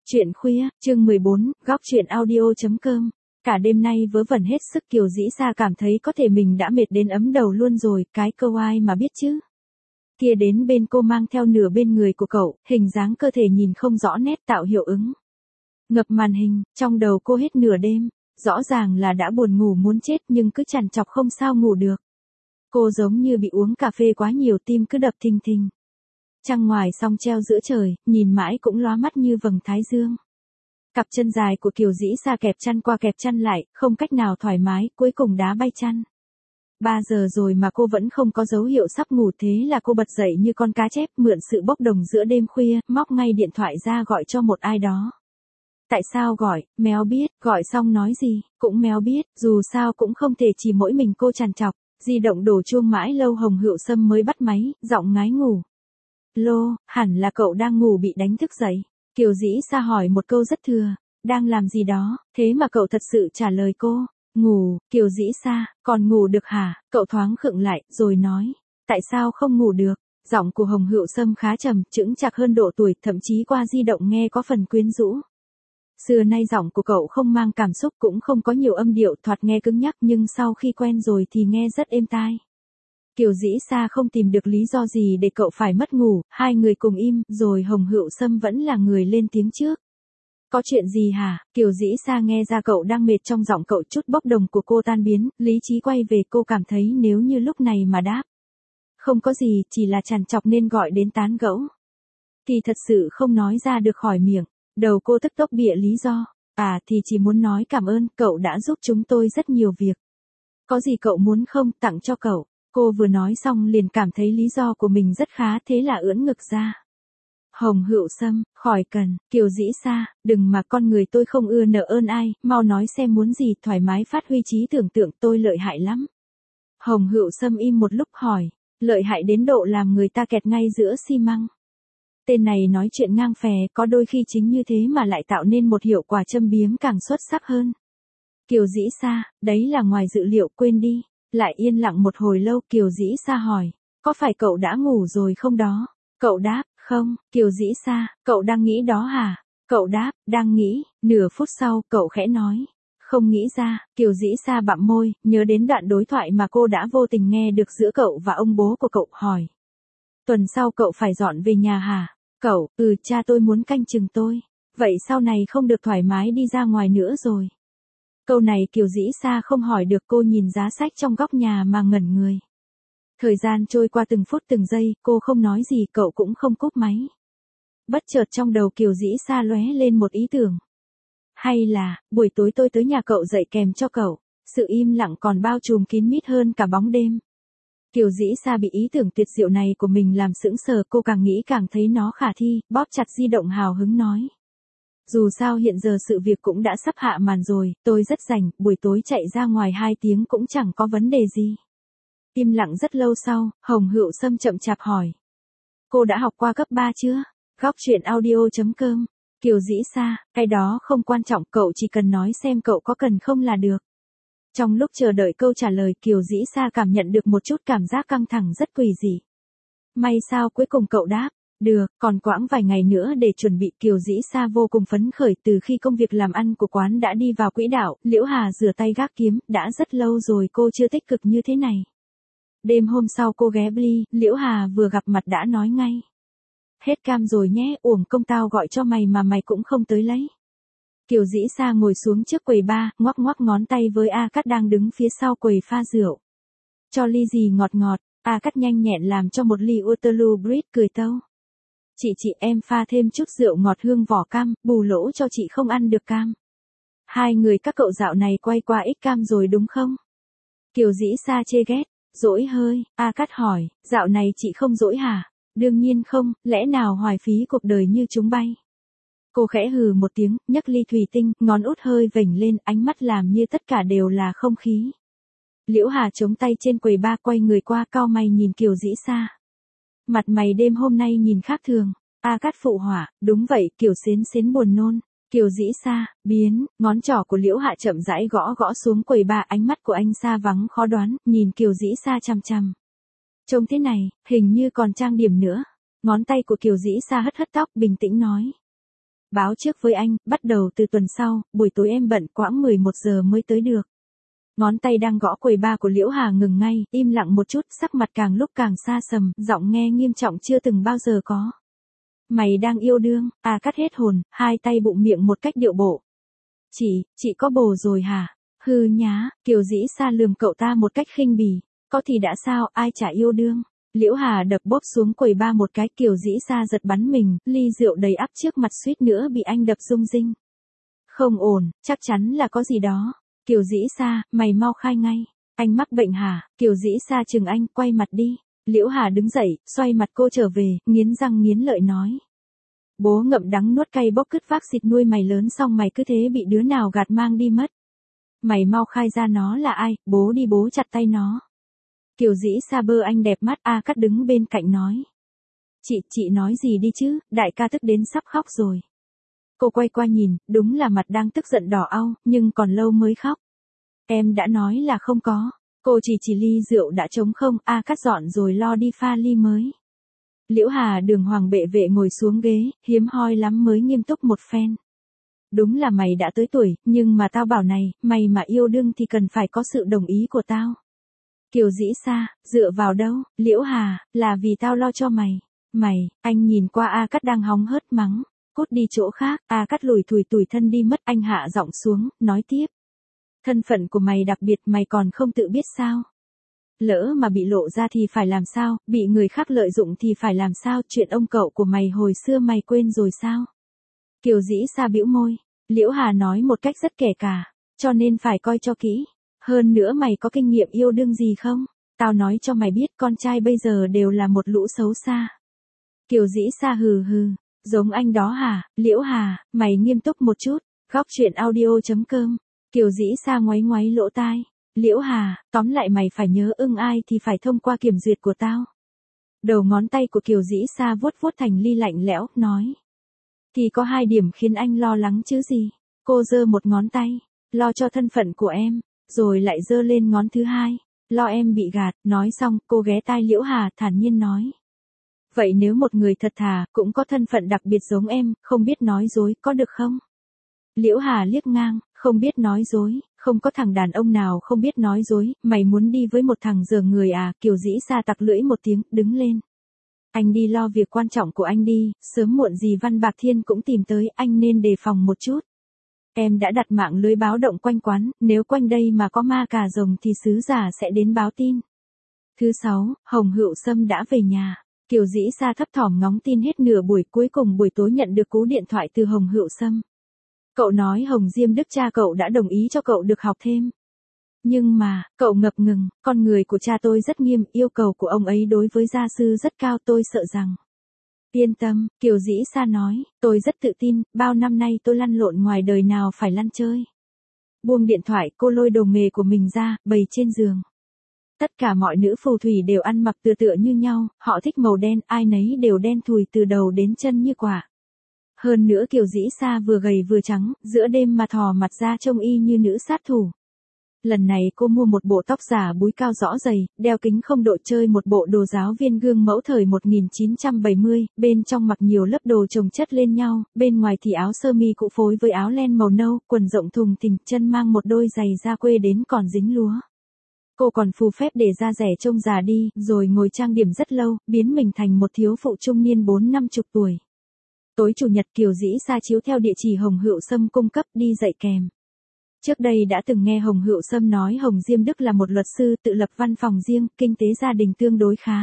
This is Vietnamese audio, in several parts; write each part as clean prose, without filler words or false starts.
Chuyện khuya, chương 14, góc chuyện audio.com. Cả đêm nay vớ vẩn hết sức Kiều Dĩ Sa cảm thấy có thể mình đã mệt đến ấm đầu luôn rồi, cái câu ai mà biết chứ. Kia đến bên cô mang theo nửa bên người của cậu, hình dáng cơ thể nhìn không rõ nét tạo hiệu ứng. Ngập màn hình, trong đầu cô hết nửa đêm, rõ ràng là đã buồn ngủ muốn chết nhưng cứ trằn trọc không sao ngủ được. Cô giống như bị uống cà phê quá nhiều tim cứ đập thình thình. Trăng ngoài song treo giữa trời, nhìn mãi cũng lóa mắt như vầng thái dương. Cặp chân dài của Kiều Dĩ Sa kẹp chăn qua kẹp chăn lại, không cách nào thoải mái, cuối cùng đá bay chăn. 3 giờ rồi mà cô vẫn không có dấu hiệu sắp ngủ, thế là cô bật dậy như con cá chép, mượn sự bốc đồng giữa đêm khuya, móc ngay điện thoại ra gọi cho một ai đó. Tại sao gọi, méo biết, gọi xong nói gì, cũng méo biết, dù sao cũng không thể chỉ mỗi mình cô trằn trọc. Di động đổ chuông mãi lâu Hồng Hựu Sâm mới bắt máy, giọng ngái ngủ. Lô, hẳn là cậu đang ngủ bị đánh thức dậy. Kiều Dĩ Sa hỏi một câu rất thừa, đang làm gì đó, thế mà cậu thật sự trả lời cô, ngủ. Kiều Dĩ Sa, còn ngủ được hả? Cậu thoáng khựng lại, rồi nói, tại sao không ngủ được? Giọng của Hồng Hựu Sâm khá trầm, chững chạc hơn độ tuổi, thậm chí qua di động nghe có phần quyến rũ. Xưa nay giọng của cậu không mang cảm xúc, cũng không có nhiều âm điệu, thoạt nghe cứng nhắc, nhưng sau khi quen rồi thì nghe rất êm tai. Kiều Dĩ Sa không tìm được lý do gì để cậu phải mất ngủ, hai người cùng im, rồi Hồng Hựu Sâm vẫn là người lên tiếng trước. Có chuyện gì hả? Kiều Dĩ Sa nghe ra cậu đang mệt, trong giọng cậu chút bốc đồng của cô tan biến, lý trí quay về, cô cảm thấy nếu như lúc này mà đáp. Không có gì, chỉ là trằn trọc nên gọi đến tán gẫu. Thì thật sự không nói ra được khỏi miệng, đầu cô tức tốc bịa lý do. À thì chỉ muốn nói cảm ơn, cậu đã giúp chúng tôi rất nhiều việc. Có gì cậu muốn không, tặng cho cậu. Cô vừa nói xong liền cảm thấy lý do của mình rất khá, thế là ưỡn ngực ra. Hồng Hựu Sâm, khỏi cần. Kiều Dĩ Sa, đừng mà, con người tôi không ưa nợ ơn ai, mau nói xem muốn gì, thoải mái phát huy trí tưởng tượng, tôi lợi hại lắm. Hồng Hựu Sâm im một lúc hỏi, lợi hại đến độ làm người ta kẹt ngay giữa xi măng. Tên này nói chuyện ngang phè, có đôi khi chính như thế mà lại tạo nên một hiệu quả châm biếm càng xuất sắc hơn. Kiều Dĩ Sa, đấy là ngoài dự liệu, quên đi. Lại yên lặng một hồi lâu, Kiều Dĩ Sa hỏi, có phải cậu đã ngủ rồi không đó? Cậu đáp, không. Kiều Dĩ Sa, cậu đang nghĩ đó hả? Cậu đáp, đang nghĩ. Nửa phút sau, cậu khẽ nói, không nghĩ ra. Kiều Dĩ Sa bặm môi, nhớ đến đoạn đối thoại mà cô đã vô tình nghe được giữa cậu và ông bố của cậu, hỏi. Tuần sau cậu phải dọn về nhà hả? Cậu, cha tôi muốn canh chừng tôi. Vậy sau này không được thoải mái đi ra ngoài nữa rồi. Câu này Kiều Dĩ Sa không hỏi được, cô nhìn giá sách trong góc nhà mà ngẩn người. Thời gian trôi qua từng phút từng giây, cô không nói gì, cậu cũng không cúp máy. Bất chợt trong đầu Kiều Dĩ Sa lóe lên một ý tưởng. Hay là, buổi tối tôi tới nhà cậu dạy kèm cho cậu. Sự im lặng còn bao trùm kín mít hơn cả bóng đêm. Kiều Dĩ Sa bị ý tưởng tuyệt diệu này của mình làm sững sờ, cô càng nghĩ càng thấy nó khả thi, bóp chặt di động hào hứng nói. Dù sao hiện giờ sự việc cũng đã sắp hạ màn rồi, tôi rất rảnh, buổi tối chạy ra ngoài 2 tiếng cũng chẳng có vấn đề gì. Im lặng rất lâu sau, Hồng Hựu Sâm chậm chạp hỏi. Cô đã học qua cấp 3 chưa? Góc chuyện audio.com. Kiều Dĩ Sa, cái đó không quan trọng, cậu chỉ cần nói xem cậu có cần không là được. Trong lúc chờ đợi câu trả lời, Kiều Dĩ Sa cảm nhận được một chút cảm giác căng thẳng rất quỷ dị. May sao cuối cùng cậu đáp. Được, còn quãng vài ngày nữa để chuẩn bị. Kiều Dĩ Sa vô cùng phấn khởi, từ khi công việc làm ăn của quán đã đi vào quỹ đạo, Liễu Hà rửa tay gác kiếm, đã rất lâu rồi cô chưa tích cực như thế này. Đêm hôm sau cô ghé Bly, Liễu Hà vừa gặp mặt đã nói ngay. Hết cam rồi nhé, uổng công tao gọi cho mày mà mày cũng không tới lấy. Kiều Dĩ Sa ngồi xuống trước quầy bar, ngoắc ngoắc ngón tay với A Cát đang đứng phía sau quầy pha rượu. Cho ly gì ngọt ngọt, A Cát nhanh nhẹn làm cho một ly Waterloo Bridge, cười tâu. Chị em pha thêm chút rượu ngọt hương vỏ cam, bù lỗ cho chị không ăn được cam. Hai người các cậu dạo này quay qua ít cam rồi đúng không? Kiều Dĩ Sa chê ghét, dỗi hơi. A Cát hỏi, dạo này chị không dỗi hả? Đương nhiên không, lẽ nào hoài phí cuộc đời như chúng bay. Cô khẽ hừ một tiếng, nhấc ly thủy tinh, ngón út hơi vểnh lên, ánh mắt làm như tất cả đều là không khí. Liễu Hà chống tay trên quầy bar, quay người qua, cau mày nhìn Kiều Dĩ Sa. Mặt mày đêm hôm nay nhìn khác thường. A Cát phụ họa, đúng vậy, Kiều Xến Xến buồn nôn. Kiều Dĩ Sa, biến, ngón trỏ của Liễu Hạ chậm rãi gõ gõ xuống quầy bar, ánh mắt của anh xa vắng khó đoán, nhìn Kiều Dĩ Sa chằm chằm. Trông thế này, hình như còn trang điểm nữa. Ngón tay của Kiều Dĩ Sa hất hất tóc, bình tĩnh nói. Báo trước với anh, bắt đầu từ tuần sau, buổi tối em bận quãng 11 giờ mới tới được. Ngón tay đang gõ quầy ba của Liễu Hà ngừng ngay, im lặng một chút, sắc mặt càng lúc càng xa sầm, giọng nghe nghiêm trọng chưa từng bao giờ có. Mày đang yêu đương, cắt hết hồn, hai tay bụng miệng một cách điệu bộ. Chị có bồ rồi hả? Hư nhá, Kiều Dĩ Sa lườm cậu ta một cách khinh bỉ. Có thì đã sao, ai chả yêu đương. Liễu Hà đập bốp xuống quầy ba một cái, Kiều Dĩ Sa giật bắn mình, ly rượu đầy ắp trước mặt suýt nữa bị anh đập rung rinh. Không ổn, chắc chắn là có gì đó. Kiều Dĩ Sa, mày mau khai ngay. Anh mắc bệnh hả? Kiều Dĩ Sa chừng anh, quay mặt đi. Liễu Hà đứng dậy, xoay mặt cô trở về, nghiến răng nghiến lợi nói. Bố ngậm đắng nuốt cay bốc cứt vác xịt nuôi mày lớn xong mày cứ thế bị đứa nào gạt mang đi mất. Mày mau khai ra nó là ai, bố đi bố chặt tay nó. Kiều Dĩ Sa bơ anh đẹp mắt, Cát đứng bên cạnh nói. Chị nói gì đi chứ, đại ca tức đến sắp khóc rồi. Cô quay qua nhìn, đúng là mặt đang tức giận đỏ au, nhưng còn lâu mới khóc. Em đã nói là không có. Cô chỉ ly rượu đã trống không, Cát dọn rồi lo đi pha ly mới. Liễu Hà đường hoàng bệ vệ ngồi xuống ghế, hiếm hoi lắm mới nghiêm túc một phen. Đúng là mày đã tới tuổi, nhưng mà tao bảo này, mày mà yêu đương thì cần phải có sự đồng ý của tao. Kiều Dĩ Sa, dựa vào đâu? Liễu Hà, là vì tao lo cho mày. Anh nhìn qua Cát đang hóng hớt mắng. Cút đi chỗ khác, Cát lủi thủi tủi thân đi mất, anh hạ giọng xuống, nói tiếp. Thân phận của mày đặc biệt mày còn không tự biết sao? Lỡ mà bị lộ ra thì phải làm sao, bị người khác lợi dụng thì phải làm sao, chuyện ông cậu của mày hồi xưa mày quên rồi sao? Kiều Dĩ Sa bĩu môi, Liễu Hà nói một cách rất kể cả, cho nên phải coi cho kỹ. Hơn nữa mày có kinh nghiệm yêu đương gì không? Tao nói cho mày biết con trai bây giờ đều là một lũ xấu xa. Kiều Dĩ Sa hừ hừ, giống anh đó hả? Liễu Hà, mày nghiêm túc một chút. Góc truyện audio.com. Kiều Dĩ Sa ngoáy ngoáy lỗ tai. Liễu Hà, tóm lại mày phải nhớ ưng ai thì phải thông qua kiểm duyệt của tao. Đầu ngón tay của Kiều Dĩ Sa vuốt vuốt thành ly lạnh lẽo, nói. Thì có 2 điểm khiến anh lo lắng chứ gì. Cô giơ một ngón tay, lo cho thân phận của em, rồi lại giơ lên ngón thứ 2, lo em bị gạt. Nói xong, cô ghé tai Liễu Hà thản nhiên nói. Vậy nếu một người thật thà, cũng có thân phận đặc biệt giống em, không biết nói dối, có được không? Liễu Hà liếc ngang, không biết nói dối, không có thằng đàn ông nào không biết nói dối, mày muốn đi với một thằng dở người à? Kiều Dĩ Sa tặc lưỡi một tiếng, đứng lên. Anh đi lo việc quan trọng của anh đi, sớm muộn gì Văn Bạc Thiên cũng tìm tới, anh nên đề phòng một chút. Em đã đặt mạng lưới báo động quanh quán, nếu quanh đây mà có ma cà rồng thì sứ giả sẽ đến báo tin. Thứ 6, Hồng Hựu Sâm đã về nhà. Kiều Dĩ Sa thấp thỏm ngóng tin hết nửa buổi, cuối cùng buổi tối nhận được cú điện thoại từ Hồng Hựu Sâm. Cậu nói Hồng Diêm Đức cha cậu đã đồng ý cho cậu được học thêm. Nhưng mà, cậu ngập ngừng, con người của cha tôi rất nghiêm, yêu cầu của ông ấy đối với gia sư rất cao, tôi sợ rằng. Yên tâm, Kiều Dĩ Sa nói, tôi rất tự tin, bao năm nay tôi lăn lộn ngoài đời nào phải lăn chơi. Buông điện thoại, cô lôi đồ nghề của mình ra, bày trên giường. Tất cả mọi nữ phù thủy đều ăn mặc tựa như nhau, họ thích màu đen, ai nấy đều đen thùi từ đầu đến chân như quả. Hơn nữa Kiều Dĩ Sa vừa gầy vừa trắng, giữa đêm mà thò mặt ra trông y như nữ sát thủ. Lần này cô mua một bộ tóc giả búi cao rõ dày, đeo kính không độ chơi một bộ đồ giáo viên gương mẫu thời 1970, bên trong mặc nhiều lớp đồ chồng chất lên nhau, bên ngoài thì áo sơ mi cũ phối với áo len màu nâu, quần rộng thùng thình, chân mang một đôi giày da quê đến còn dính lúa. Cô còn phù phép để da rẻ trông già đi, rồi ngồi trang điểm rất lâu, biến mình thành một thiếu phụ trung niên 40-50 tuổi. Tối chủ nhật Kiều Dĩ Sa chiếu theo địa chỉ Hồng Hựu Sâm cung cấp đi dạy kèm. Trước đây đã từng nghe Hồng Hựu Sâm nói Hồng Diêm Đức là một luật sư tự lập văn phòng riêng, kinh tế gia đình tương đối khá.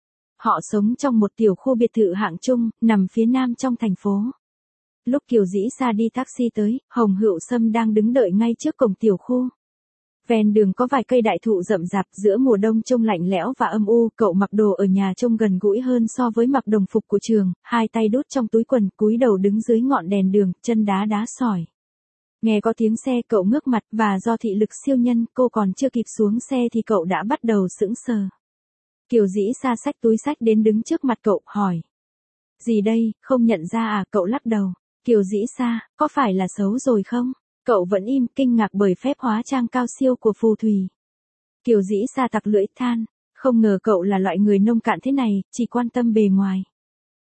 Họ sống trong một tiểu khu biệt thự hạng trung, nằm phía nam trong thành phố. Lúc Kiều Dĩ Sa đi taxi tới, Hồng Hựu Sâm đang đứng đợi ngay trước cổng tiểu khu. Ven đường có vài cây đại thụ rậm rạp, giữa mùa đông trông lạnh lẽo và âm u, cậu mặc đồ ở nhà trông gần gũi hơn so với mặc đồng phục của trường, hai tay đút trong túi quần, cúi đầu đứng dưới ngọn đèn đường, chân đá sỏi. Nghe có tiếng xe cậu ngước mặt, và do thị lực siêu nhân, cô còn chưa kịp xuống xe thì cậu đã bắt đầu sững sờ. Kiều Dĩ Sa xách túi xách đến đứng trước mặt cậu, hỏi. Gì đây, không nhận ra à? Cậu lắc đầu. Kiều Dĩ Sa, có phải là xấu rồi không? Cậu vẫn im, kinh ngạc bởi phép hóa trang cao siêu của phù thủy. Kiều Dĩ Sa tặc lưỡi than, không ngờ cậu là loại người nông cạn thế này, chỉ quan tâm bề ngoài.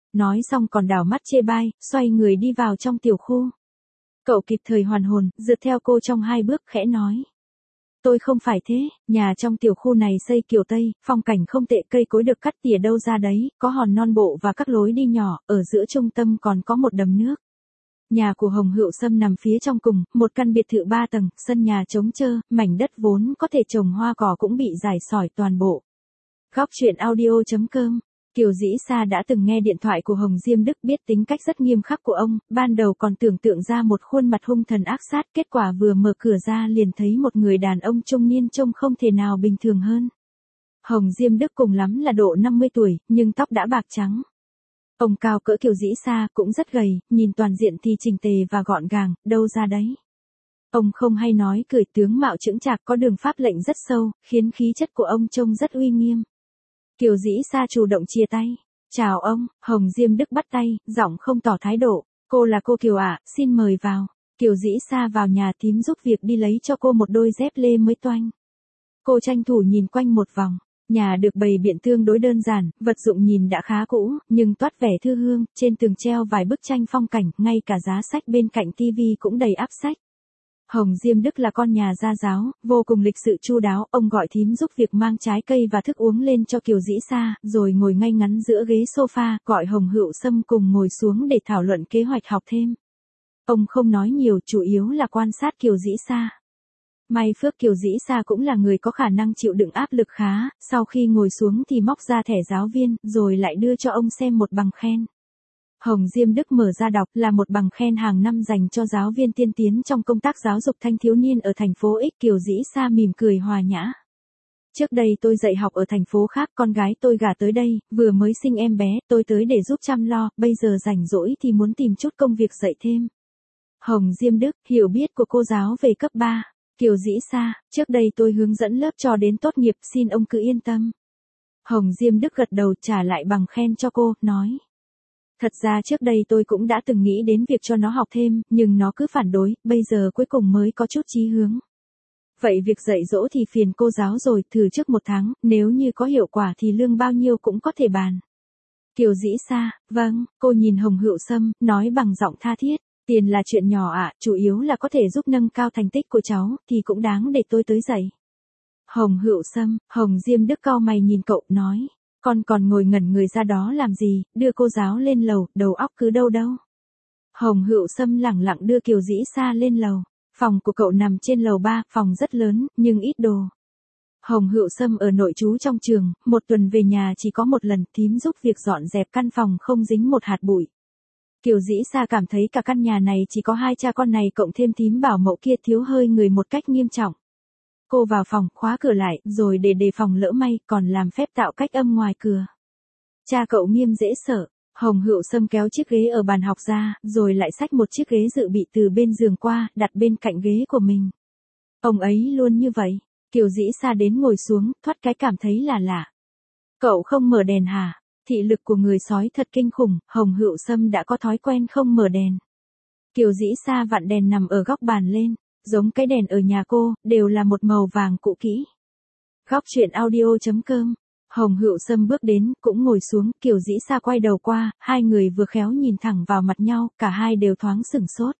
Nói xong còn đảo mắt chê bai, xoay người đi vào trong tiểu khu. Cậu kịp thời hoàn hồn, rượt theo cô trong 2 bước khẽ nói. Tôi không phải thế, nhà trong tiểu khu này xây kiểu Tây, phong cảnh không tệ, cây cối được cắt tỉa đâu ra đấy, có hòn non bộ và các lối đi nhỏ, ở giữa trung tâm còn có một đầm nước. Nhà của Hồng Hựu Sâm nằm phía trong cùng, một căn biệt thự 3 tầng, sân nhà trống trơ, mảnh đất vốn có thể trồng hoa cỏ cũng bị rải sỏi toàn bộ. Góc truyện audio.com. Kiều Dĩ Sa đã từng nghe điện thoại của Hồng Diêm Đức, biết tính cách rất nghiêm khắc của ông, ban đầu còn tưởng tượng ra một khuôn mặt hung thần ác sát, kết quả vừa mở cửa ra liền thấy một người đàn ông trung niên trông không thể nào bình thường hơn. Hồng Diêm Đức cùng lắm là độ 50 tuổi, nhưng tóc đã bạc trắng. Ông cao cỡ Kiều Dĩ Sa, cũng rất gầy, nhìn toàn diện thì chỉnh tề và gọn gàng, đâu ra đấy. Ông không hay nói cười, tướng mạo chững chạc, có đường pháp lệnh rất sâu, khiến khí chất của ông trông rất uy nghiêm. Kiều Dĩ Sa chủ động chia tay. Chào ông. Hồng Diêm Đức bắt tay, giọng không tỏ thái độ. Cô là cô Kiều ạ, xin mời vào. Kiều Dĩ Sa vào nhà, thím giúp việc đi lấy cho cô một đôi dép lê mới toanh. Cô tranh thủ nhìn quanh một vòng. Nhà được bày biện tương đối đơn giản, vật dụng nhìn đã khá cũ, nhưng toát vẻ thư hương, trên tường treo vài bức tranh phong cảnh, ngay cả giá sách bên cạnh tivi cũng đầy ắp sách. Hồng Diêm Đức là con nhà gia giáo, vô cùng lịch sự chu đáo, ông gọi thím giúp việc mang trái cây và thức uống lên cho Kiều Dĩ Sa, rồi ngồi ngay ngắn giữa ghế sofa, gọi Hồng Hựu Sâm cùng ngồi xuống để thảo luận kế hoạch học thêm. Ông không nói nhiều, chủ yếu là quan sát Kiều Dĩ Sa. May phước Kiều Dĩ Sa cũng là người có khả năng chịu đựng áp lực khá, sau khi ngồi xuống thì móc ra thẻ giáo viên, rồi lại đưa cho ông xem một bằng khen. Hồng Diêm Đức mở ra đọc, là một bằng khen hàng năm dành cho giáo viên tiên tiến trong công tác giáo dục thanh thiếu niên ở thành phố X. Kiều Dĩ Sa mỉm cười hòa nhã. Trước đây tôi dạy học ở thành phố khác, con gái tôi gả tới đây, vừa mới sinh em bé, tôi tới để giúp chăm lo, bây giờ rảnh rỗi thì muốn tìm chút công việc dạy thêm. Hồng Diêm Đức, hiểu biết của cô giáo về cấp 3. Kiều Dĩ Sa, trước đây tôi hướng dẫn lớp cho đến tốt nghiệp, xin ông cứ yên tâm. Hồng Diêm Đức gật đầu, trả lại bằng khen cho cô, nói. Thật ra trước đây tôi cũng đã từng nghĩ đến việc cho nó học thêm, nhưng nó cứ phản đối, bây giờ cuối cùng mới có chút chí hướng. Vậy việc dạy dỗ thì phiền cô giáo rồi, thử trước 1 tháng, nếu như có hiệu quả thì lương bao nhiêu cũng có thể bàn. Kiều Dĩ Sa, vâng, cô nhìn Hồng Hựu Sâm, nói bằng giọng tha thiết, tiền là chuyện nhỏ ạ, chủ yếu là có thể giúp nâng cao thành tích của cháu, thì cũng đáng để tôi tới dạy. Hồng Hựu Sâm, Hồng Diêm Đức cau mày nhìn cậu, nói. Con còn ngồi ngẩn người ra đó làm gì, đưa cô giáo lên lầu, đầu óc cứ đâu đâu. Hồng Hựu Sâm lẳng lặng đưa Kiều Dĩ Sa lên lầu. Phòng của cậu nằm trên lầu 3, phòng rất lớn, nhưng ít đồ. Hồng Hựu Sâm ở nội trú trong trường, 1 tuần về nhà chỉ có 1 lần, thím giúp việc dọn dẹp căn phòng không dính một hạt bụi. Kiều Dĩ Sa cảm thấy cả căn nhà này chỉ có 2 cha con này cộng thêm thím bảo mẫu kia thiếu hơi người một cách nghiêm trọng. Cô vào phòng, khóa cửa lại, rồi để đề phòng lỡ may, còn làm phép tạo cách âm ngoài cửa. Cha cậu Nghiêm dễ sợ. Hồng Hựu Sâm kéo chiếc ghế ở bàn học ra, rồi lại xách một chiếc ghế dự bị từ bên giường qua, đặt bên cạnh ghế của mình. Ông ấy luôn như vậy. Kiều Dĩ Sa đến ngồi xuống, thoát cái cảm thấy là lạ. Cậu không mở đèn hả? Thị lực của người sói thật kinh khủng, Hồng Hựu Sâm đã có thói quen không mở đèn. Kiều Dĩ Sa vặn đèn nằm ở góc bàn lên. Giống cái đèn ở nhà cô, đều là một màu vàng cũ kỹ. Góc truyện audio.com. Hồng Hựu Sâm bước đến, cũng ngồi xuống, Kiều Dĩ Sa quay đầu qua, hai người vừa khéo nhìn thẳng vào mặt nhau, cả hai đều thoáng sửng sốt.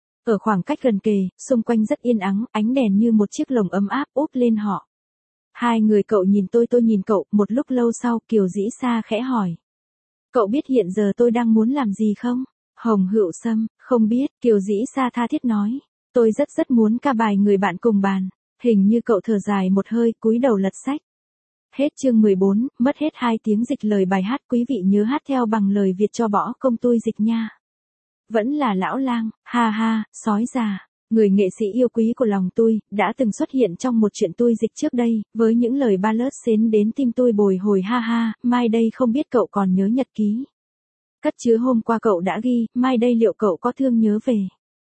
Ở khoảng cách gần kề, xung quanh rất yên ắng, ánh đèn như một chiếc lồng ấm áp úp lên họ. Hai người cậu nhìn tôi nhìn cậu, một lúc lâu sau, Kiều Dĩ Sa khẽ hỏi. Cậu biết hiện giờ tôi đang muốn làm gì không? Hồng Hựu Sâm, không biết, Kiều Dĩ Sa tha thiết nói. Tôi rất muốn ca bài người bạn cùng bàn. Hình như cậu thở dài một hơi, cúi đầu lật sách. Hết chương 14, mất hết 2 tiếng dịch lời bài hát, quý vị nhớ hát theo bằng lời Việt cho bỏ công tôi dịch nha. Vẫn là lão lang, ha ha, sói già, người nghệ sĩ yêu quý của lòng tôi, đã từng xuất hiện trong một chuyện tôi dịch trước đây, với những lời ballad xến đến tim tôi bồi hồi ha ha, mai đây không biết cậu còn nhớ nhật ký. Cất chứa hôm qua cậu đã ghi, mai đây liệu cậu có thương nhớ về.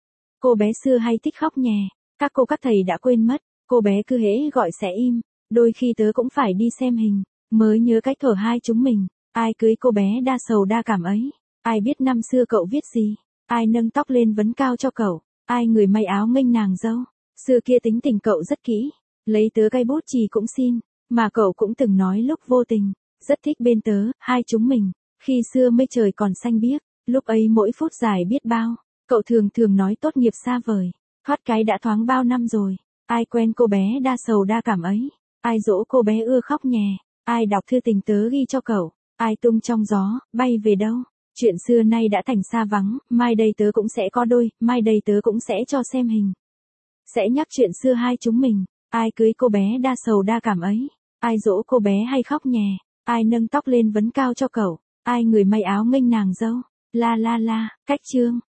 Cô bé xưa hay thích khóc nhè, các cô các thầy đã quên mất, cô bé cứ hễ gọi sẽ im, đôi khi tớ cũng phải đi xem hình, mới nhớ cách thở hai chúng mình, ai cưới cô bé đa sầu đa cảm ấy, ai biết năm xưa cậu viết gì, ai nâng tóc lên vấn cao cho cậu, ai người may áo nghênh nàng dâu, xưa kia tính tình cậu rất kỹ, lấy tớ cây bút chì cũng xin, mà cậu cũng từng nói lúc vô tình, rất thích bên tớ, hai chúng mình, Khi xưa mây trời còn xanh biếc, lúc ấy mỗi phút dài biết bao, cậu thường thường nói tốt nghiệp xa vời, thoát cái đã thoáng bao năm rồi, ai quen cô bé đa sầu đa cảm ấy, ai dỗ cô bé ưa khóc nhè, ai đọc thư tình tớ ghi cho cậu, ai tung trong gió, bay về đâu. Chuyện xưa nay đã thành xa vắng, mai đây tớ cũng sẽ có đôi, mai đây tớ cũng sẽ cho xem hình. Sẽ nhắc chuyện xưa hai chúng mình, ai cưới cô bé đa sầu đa cảm ấy, ai dỗ cô bé hay khóc nhè, ai nâng tóc lên vấn cao cho cậu, ai người may áo nghênh nàng dâu, la la la, cách chương.